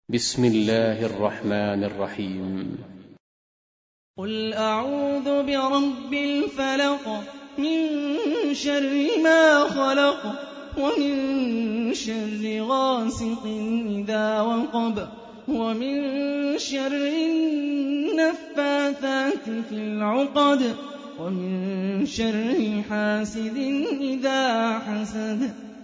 بسم الله الرحمن الرحيم. قل أعوذ برب الفلق من شر ما خلق ومن شر غاسق إذا وقب ومن شر النفاثات في العقد ومن شر حاسد إذا حسد